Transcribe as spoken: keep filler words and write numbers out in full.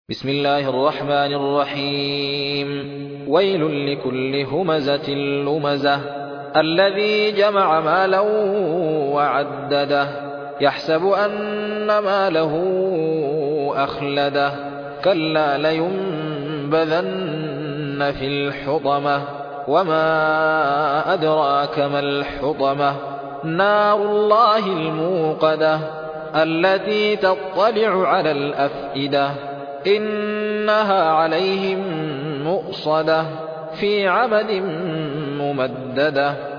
بسم الله الرحمن الرحيم ويل لكل همزة لمزة الذي جمع مالا وعدده يحسب أن ماله أخلده كلا لينبذن في الحطمة وما أدراك ما الحطمة نار الله الموقدة التي تطلع على الأفئدة إنها عليهم مؤصدة في عمد ممددة